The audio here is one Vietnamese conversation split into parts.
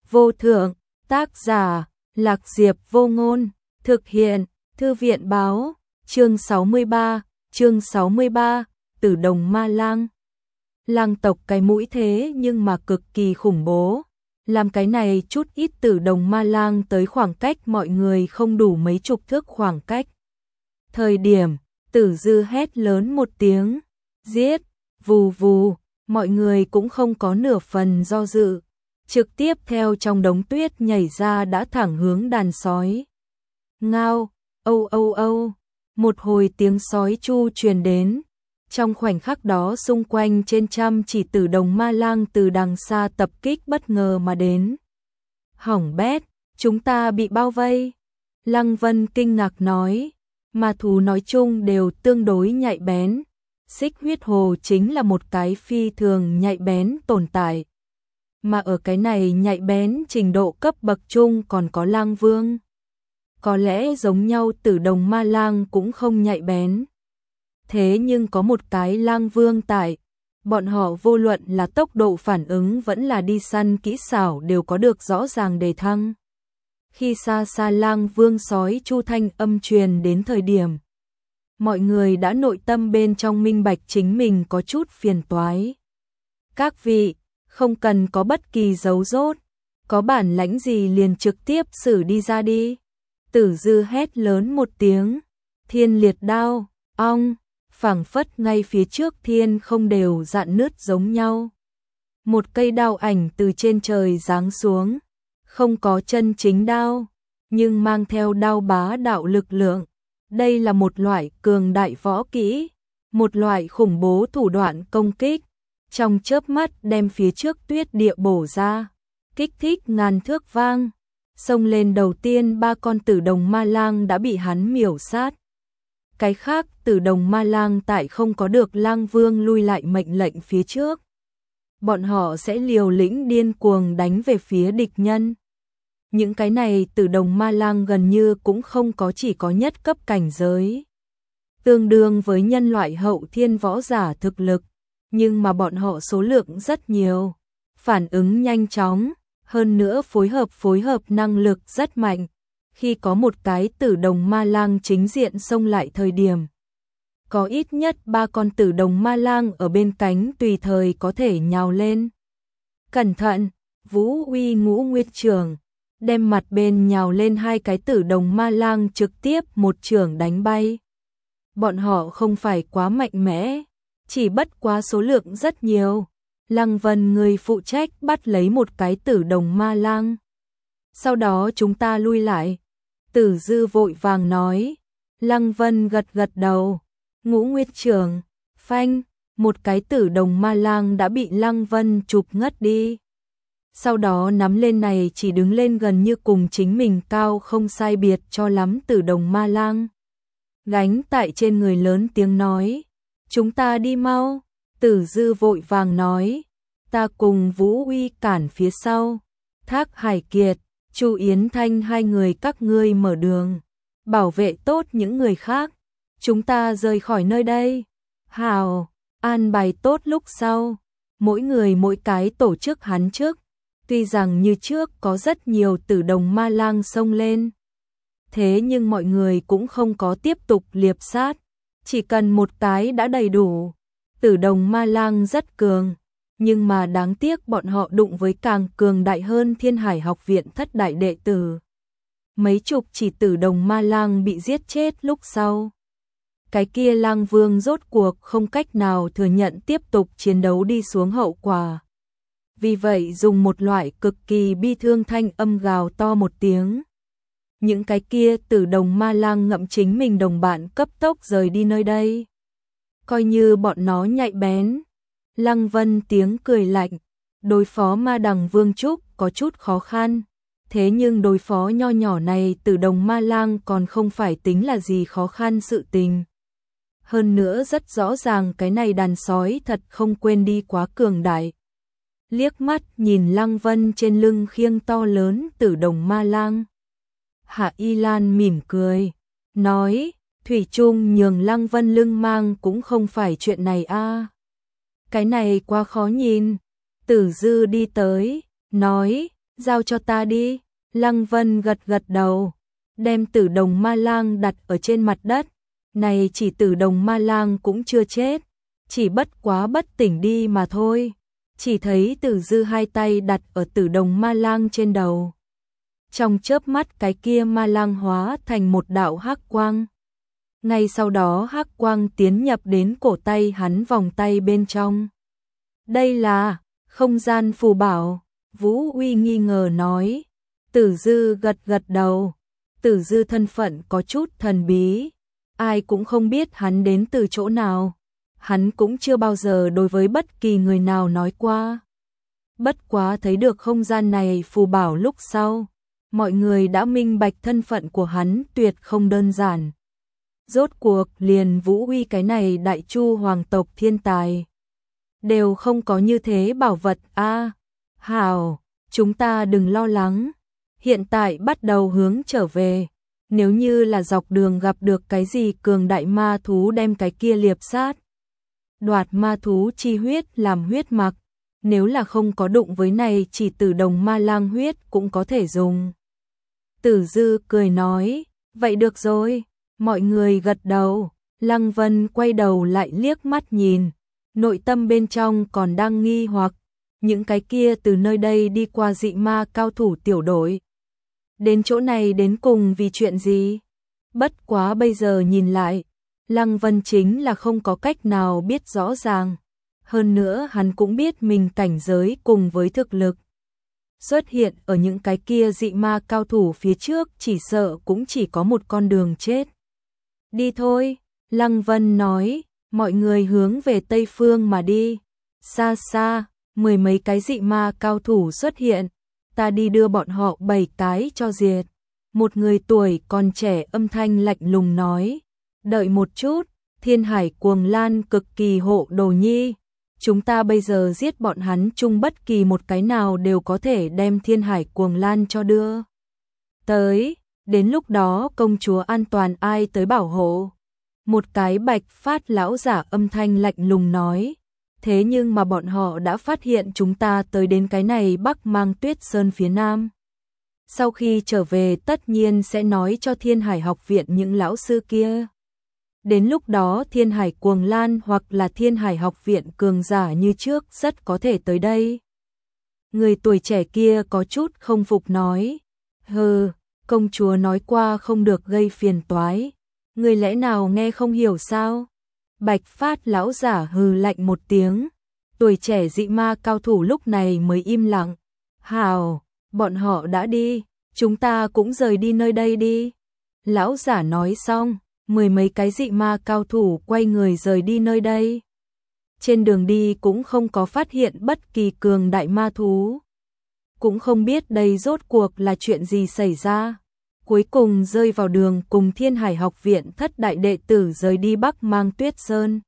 vô thượng, tác giả, Lạc Diệp Vô Ngôn, thực hiện, Thư viện báo, chương 63, Tử Đồng Ma Lang. Lang tộc cái mũi thế nhưng mà cực kỳ khủng bố, làm cái này chút ít Tử Đồng Ma Lang tới khoảng cách mọi người không đủ mấy chục thước khoảng cách. Thời điểm, Tử Dư hét lớn một tiếng, giết, vù vù, mọi người cũng không có nửa phần do dự, trực tiếp theo trong đống tuyết nhảy ra đã thẳng hướng đàn sói. Ngao, âu âu âu, một hồi tiếng sói chu truyền đến. Trong khoảnh khắc đó xung quanh trên trăm chỉ Tử Đồng Ma Lang từ đằng xa tập kích bất ngờ mà đến. Hỏng bét, chúng ta bị bao vây. Lăng Vân kinh ngạc nói, ma thú nói chung đều tương đối nhạy bén. Xích huyết hồ chính là một cái phi thường nhạy bén tồn tại. Mà ở cái này nhạy bén trình độ cấp bậc trung còn có Lang Vương. Có lẽ giống nhau Tử Đồng Ma Lang cũng không nhạy bén. Thế nhưng có một cái Lang Vương tại, bọn họ vô luận là tốc độ phản ứng vẫn là đi săn kỹ xảo đều có được rõ ràng đề thăng. Khi xa xa Lang Vương sói chu thanh âm truyền đến thời điểm, mọi người đã nội tâm bên trong minh bạch chính mình có chút phiền toái. Các vị, không cần có bất kỳ giấu rốt, có bản lãnh gì liền trực tiếp xử đi ra đi. Tử Dư hét lớn một tiếng, thiên liệt đao, ong, phảng phất ngay phía trước thiên không đều dạn nứt giống nhau. Một cây đao ảnh từ trên trời giáng xuống, không có chân chính đao, nhưng mang theo đao bá đạo lực lượng. Đây là một loại cường đại võ kỹ, một loại khủng bố thủ đoạn công kích, trong chớp mắt đem phía trước tuyết địa bổ ra, kích thích ngàn thước vang. Xông lên đầu tiên ba con Tử Đồng Ma Lang đã bị hắn miểu sát. Cái khác Tử Đồng Ma Lang tại không có được Lang Vương lui lại mệnh lệnh phía trước, bọn họ sẽ liều lĩnh điên cuồng đánh về phía địch nhân. Những cái này Tử Đồng Ma Lang gần như cũng không có chỉ có nhất cấp cảnh giới, tương đương với nhân loại hậu thiên võ giả thực lực, nhưng mà bọn họ số lượng rất nhiều, phản ứng nhanh chóng, hơn nữa phối hợp năng lực rất mạnh. Khi có một cái Tử Đồng Ma Lang chính diện xông lại thời điểm, có ít nhất 3 con Tử Đồng Ma Lang ở bên cánh tùy thời có thể nhào lên. Cẩn thận, Vũ Uy Ngũ Nguyệt Trưởng đem mặt bên nhào lên hai cái Tử Đồng Ma Lang trực tiếp một chưởng đánh bay. Bọn họ không phải quá mạnh mẽ, chỉ bất quá số lượng rất nhiều. Lăng Vân người phụ trách bắt lấy một cái Tử Đồng Ma Lang. Sau đó chúng ta lui lại. Tử Dư vội vàng nói. Lăng Vân gật gật đầu. Ngũ Nguyệt Trưởng, phanh, một cái Tử Đồng Ma Lang đã bị Lăng Vân chụp ngất đi. Sau đó nắm lên này chỉ đứng lên gần như cùng chính mình cao không sai biệt cho lắm Tử Đồng Ma Lang. Gánh tại trên người lớn tiếng nói. Chúng ta đi mau. Tử Dư vội vàng nói. Ta cùng Vũ Uy cản phía sau. Thác Hải Kiệt, Chu Yến Thanh hai người các ngươi mở đường, bảo vệ tốt những người khác. Chúng ta rời khỏi nơi đây. Hào, an bài tốt lúc sau. Mỗi người mỗi cái tổ chức hắn trước. Tuy rằng như trước có rất nhiều Tử Đồng Ma Lang xông lên, thế nhưng mọi người cũng không có tiếp tục liệp sát. Chỉ cần một cái đã đầy đủ. Tử Đồng Ma Lang rất cường, nhưng mà đáng tiếc bọn họ đụng với càng cường đại hơn Thiên Hải Học viện thất đại đệ tử. Mấy chục chỉ Tử Đồng Ma Lang bị giết chết lúc sau. Cái kia Lang Vương rốt cuộc không cách nào thừa nhận tiếp tục chiến đấu đi xuống hậu quả. Vì vậy dùng một loại cực kỳ bi thương thanh âm gào to một tiếng. Những cái kia Tử Đồng Ma Lang ngậm chính mình đồng bạn cấp tốc rời đi nơi đây. Coi như bọn nó nhạy bén. Lăng Vân tiếng cười lạnh, đối phó Ma Đằng Vương Trúc có chút khó khăn, thế nhưng đối phó nho nhỏ này Tử Đồng Ma Lang còn không phải tính là gì khó khăn sự tình. Hơn nữa rất rõ ràng cái này đàn sói thật không quên đi quá cường đại. Liếc mắt nhìn Lăng Vân trên lưng khiêng to lớn Tử Đồng Ma Lang, Hạ Y Lan mỉm cười, nói, thủy chung nhường Lăng Vân lưng mang cũng không phải chuyện này a. Cái này quá khó nhìn. Tử Dư đi tới, nói, Giao cho ta đi. Lăng Vân gật gật đầu, đem Tử Đồng Ma Lang đặt ở trên mặt đất. Này chỉ Tử Đồng Ma Lang cũng chưa chết, chỉ bất quá bất tỉnh đi mà thôi. Chỉ thấy Tử Dư hai tay đặt ở Tử Đồng Ma Lang trên đầu. Trong chớp mắt cái kia ma lang hóa thành một đạo hắc quang. Ngay sau đó hắc quang tiến nhập đến cổ tay hắn vòng tay bên trong. Đây là không gian phù bảo, Vũ Uy nghi ngờ nói. Tử Dư gật gật đầu. Tử Dư thân phận có chút thần bí, ai cũng không biết hắn đến từ chỗ nào. Hắn cũng chưa bao giờ đối với bất kỳ người nào nói qua. Bất quá thấy được không gian này phù bảo lúc sau, mọi người đã minh bạch thân phận của hắn tuyệt không đơn giản. Rốt cuộc liền Vũ Uy cái này đại chu hoàng tộc thiên tài đều không có như thế bảo vật a. Hảo, chúng ta đừng lo lắng, hiện tại bắt đầu hướng trở về. Nếu như là dọc đường gặp được cái gì cường đại ma thú đem cái kia liệp sát, đoạt ma thú chi huyết làm huyết mặc, nếu là không có đụng với này chỉ Tử Đồng Ma Lang huyết cũng có thể dùng. Tử Dư cười nói, vậy được rồi. Mọi người gật đầu. Lăng Vân quay đầu lại liếc mắt nhìn, nội tâm bên trong còn đang nghi hoặc, những cái kia từ nơi đây đi qua dị ma cao thủ tiểu đội đến chỗ này đến cùng vì chuyện gì. Bất quá bây giờ nhìn lại, Lăng Vân chính là không có cách nào biết rõ ràng. Hơn nữa hắn cũng biết mình cảnh giới cùng với thực lực xuất hiện ở những cái kia dị ma cao thủ phía trước chỉ sợ cũng chỉ có một con đường chết. Đi thôi, Lăng Vân nói, mọi người hướng về Tây Phương mà đi. Xa xa, 10 mấy cái dị ma cao thủ xuất hiện, ta đi đưa bọn họ 7 cái cho diệt. Một người tuổi còn trẻ âm thanh lạnh lùng nói, đợi một chút, Thiên Hải Cuồng Lan cực kỳ hộ đồ nhi. Chúng ta bây giờ giết bọn hắn chung bất kỳ một cái nào đều có thể đem Thiên Hải Cuồng Lan cho đưa tới. Đến lúc đó công chúa an toàn ai tới bảo hộ? Một cái bạch phát lão giả âm thanh lạnh lùng nói. Thế nhưng mà bọn họ đã phát hiện chúng ta tới đến cái này Bắc Mang Tuyết Sơn phía Nam. Sau khi trở về tất nhiên sẽ nói cho Thiên Hải học viện những lão sư kia. Đến lúc đó Thiên Hải Cuồng Lan hoặc là Thiên Hải học viện cường giả như trước rất có thể tới đây. Người tuổi trẻ kia có chút không phục nói. Hừ, công chúa nói qua không được gây phiền toái. Người lẽ nào nghe không hiểu sao? Bạch phát lão giả hừ lạnh một tiếng. Tuổi trẻ dị ma cao thủ lúc này mới im lặng. Hào, bọn họ đã đi, chúng ta cũng rời đi nơi đây đi. Lão giả nói xong, 10 mấy cái dị ma cao thủ quay người rời đi nơi đây. Trên đường đi cũng không có phát hiện bất kỳ cường đại ma thú. Cũng không biết đây rốt cuộc là chuyện gì xảy ra. Cuối cùng rơi vào đường cùng Thiên Hải học viện thất đại đệ tử rời đi Bắc Mang Tuyết Sơn.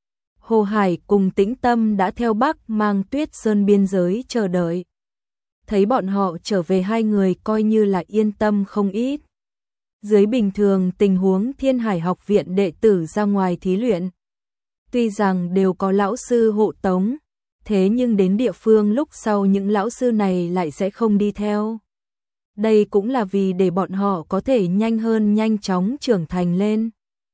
Hồ Hải cùng Tĩnh Tâm đã theo Bắc Mang Tuyết Sơn biên giới chờ đợi. Thấy bọn họ trở về hai người coi như là yên tâm không ít. Dưới bình thường tình huống Thiên Hải học viện đệ tử ra ngoài thí luyện, tuy rằng đều có lão sư hộ tống, thế nhưng đến địa phương lúc sau những lão sư này lại sẽ không đi theo. Đây cũng là vì để bọn họ có thể nhanh hơn nhanh chóng trưởng thành lên.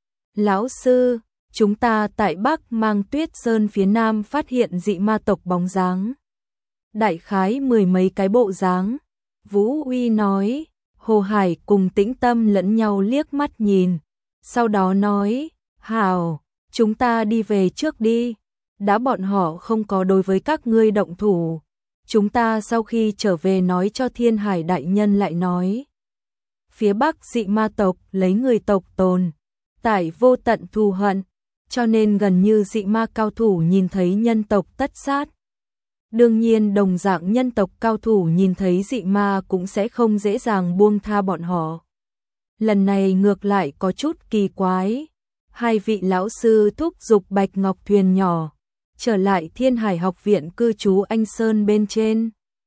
Lão sư, chúng ta tại Bắc Mang Tuyết Sơn phía Nam phát hiện dị ma tộc bóng dáng. Đại khái 10 mấy cái bộ dáng. Vũ Uy nói. Hồ Hải cùng Tĩnh Tâm lẫn nhau liếc mắt nhìn. Sau đó nói, hảo, chúng ta đi về trước đi. Đã bọn họ không có đối với các ngươi động thủ. Chúng ta sau khi trở về nói cho Thiên Hải đại nhân lại nói. Phía Bắc dị ma tộc lấy người tộc tồn, tại vô tận thù hận, cho nên gần như dị ma cao thủ nhìn thấy nhân tộc tất sát. Đương nhiên đồng dạng nhân tộc cao thủ nhìn thấy dị ma cũng sẽ không dễ dàng buông tha bọn họ. Lần này ngược lại có chút kỳ quái. Hai vị lão sư thúc giục Bạch Ngọc thuyền nhỏ trở lại Thiên Hải học viện cư trú Anh Sơn bên trên.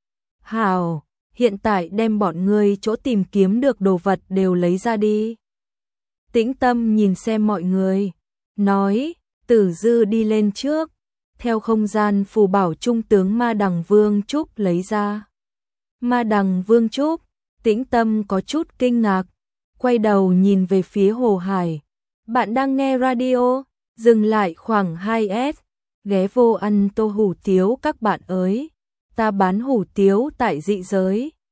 Hào, hiện tại đem bọn ngươi chỗ tìm kiếm được đồ vật đều lấy ra đi. Tĩnh Tâm nhìn xem mọi người, nói, Tử Dư đi lên trước, theo không gian phù bảo trung tướng Ma Đằng Vương Trúc lấy ra Ma Đằng Vương Trúc, Tĩnh Tâm có chút kinh ngạc, quay đầu nhìn về phía Hồ Hải. Bạn đang nghe radio, dừng lại khoảng 2S, ghé vô ăn tô hủ tiếu các bạn ơi. Ta bán hủ tiếu tại dị giới.